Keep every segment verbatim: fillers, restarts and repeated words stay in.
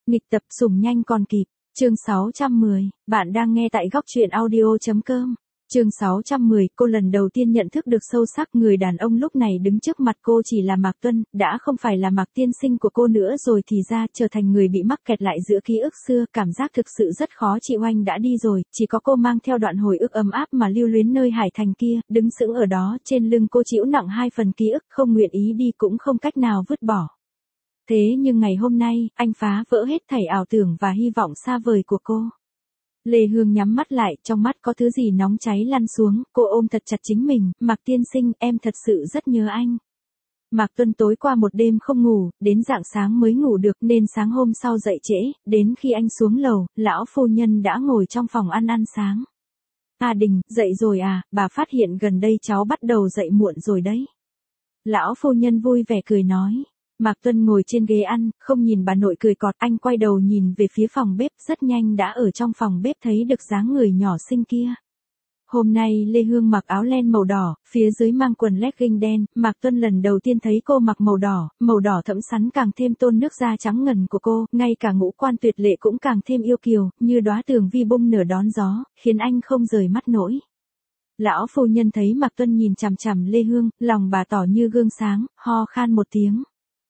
Nghịch tập sủng nhanh còn kịp. Chương sáu trăm mười, bạn đang nghe tại góc truyện audio chấm com. Chương sáu trăm mười, cô lần đầu tiên nhận thức được sâu sắc người đàn ông lúc này đứng trước mặt cô chỉ là Mạc Tuân, đã không phải là Mạc tiên sinh của cô nữa rồi thì ra trở thành người bị mắc kẹt lại giữa ký ức xưa, cảm giác thực sự rất khó chịu. Anh đã đi rồi, chỉ có cô mang theo đoạn hồi ức ấm áp mà lưu luyến nơi Hải Thành kia, đứng sững ở đó, trên lưng cô chịu nặng hai phần ký ức, không nguyện ý đi cũng không cách nào vứt bỏ. Thế nhưng ngày hôm nay, anh phá vỡ hết thảy ảo tưởng và hy vọng xa vời của cô. Lê Hương nhắm mắt lại, trong mắt có thứ gì nóng cháy lăn xuống, cô ôm thật chặt chính mình, Mạc tiên sinh, em thật sự rất nhớ anh. Mạc Tuân tối qua một đêm không ngủ, đến rạng sáng mới ngủ được nên sáng hôm sau dậy trễ, đến khi anh xuống lầu, lão phu nhân đã ngồi trong phòng ăn ăn sáng. À Đình, dậy rồi à, bà phát hiện gần đây cháu bắt đầu dậy muộn rồi đấy. Lão phu nhân vui vẻ cười nói. Mạc Tuân ngồi trên ghế ăn, không nhìn bà nội cười cọt, anh quay đầu nhìn về phía phòng bếp, rất nhanh đã ở trong phòng bếp thấy được dáng người nhỏ xinh kia. Hôm nay Lê Hương mặc áo len màu đỏ, phía dưới mang quần legging đen, Mạc Tuân lần đầu tiên thấy cô mặc màu đỏ, màu đỏ thẫm sắn càng thêm tôn nước da trắng ngần của cô, ngay cả ngũ quan tuyệt lệ cũng càng thêm yêu kiều, như đóa tường vi bung nở đón gió, khiến anh không rời mắt nổi. Lão phu nhân thấy Mạc Tuân nhìn chằm chằm Lê Hương, lòng bà tỏ như gương sáng, ho khan một tiếng.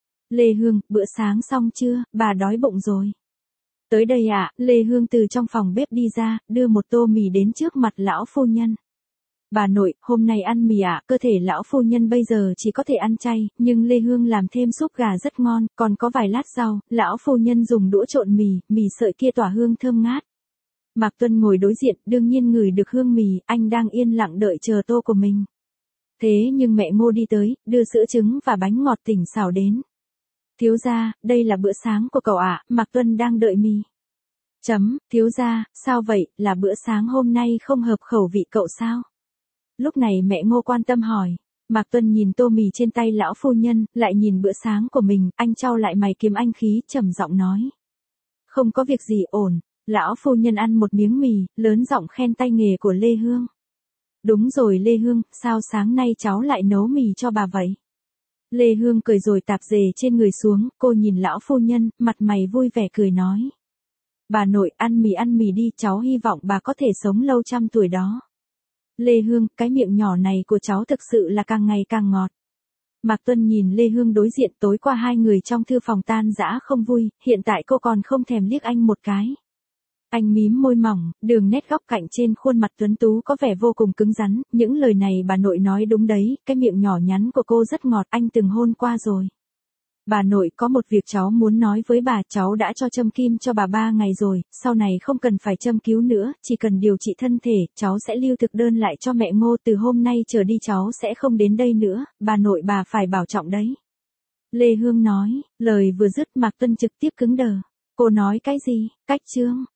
Lê Hương, bữa sáng xong chưa, bà đói bụng rồi. Tới đây ạ, à, Lê Hương từ trong phòng bếp đi ra, đưa một tô mì đến trước mặt lão phu nhân. Bà nội, hôm nay ăn mì ạ, à, cơ thể lão phu nhân bây giờ chỉ có thể ăn chay, nhưng Lê Hương làm thêm súp gà rất ngon, còn có vài lát rau, lão phu nhân dùng đũa trộn mì, mì sợi kia tỏa hương thơm ngát. Mạc Tuân ngồi đối diện, đương nhiên ngửi được hương mì, anh đang yên lặng đợi chờ tô của mình. Thế nhưng mẹ Ngô đi tới, đưa sữa trứng và bánh ngọt tỉnh xào đến. Thiếu gia, đây là bữa sáng của cậu ạ, à, Mạc Tuân đang đợi mì. Chấm, thiếu gia, sao vậy, là bữa sáng hôm nay không hợp khẩu vị cậu sao? Lúc này mẹ Ngô quan tâm hỏi. Mạc Tuân nhìn tô mì trên tay lão phu nhân, lại nhìn bữa sáng của mình, anh chau lại mày kiếm anh khí, trầm giọng nói. Không có việc gì ổn, lão phu nhân ăn một miếng mì, lớn giọng khen tay nghề của Lê Hương. Đúng rồi Lê Hương, sao sáng nay cháu lại nấu mì cho bà vậy? Lê Hương cười rồi tạp dề trên người xuống, cô nhìn lão phu nhân, mặt mày vui vẻ cười nói. Bà nội, ăn mì ăn mì đi, cháu hy vọng bà có thể sống lâu trăm tuổi đó. Lê Hương, cái miệng nhỏ này của cháu thực sự là càng ngày càng ngọt. Mạc Tuân nhìn Lê Hương đối diện, tối qua hai người trong thư phòng tan rã không vui, hiện tại cô còn không thèm liếc anh một cái. Anh mím môi mỏng, đường nét góc cạnh trên khuôn mặt tuấn tú có vẻ vô cùng cứng rắn, những lời này bà nội nói đúng đấy, cái miệng nhỏ nhắn của cô rất ngọt, anh từng hôn qua rồi. Bà nội, có một việc cháu muốn nói với bà, cháu đã cho châm kim cho bà ba ngày rồi, sau này không cần phải châm cứu nữa, chỉ cần điều trị thân thể, cháu sẽ lưu thực đơn lại cho mẹ Ngô, từ hôm nay trở đi cháu sẽ không đến đây nữa, bà nội bà phải bảo trọng đấy. Lê Hương nói, lời vừa dứt Mạc Tuân trực tiếp cứng đờ. Cô nói cái gì, cách chương,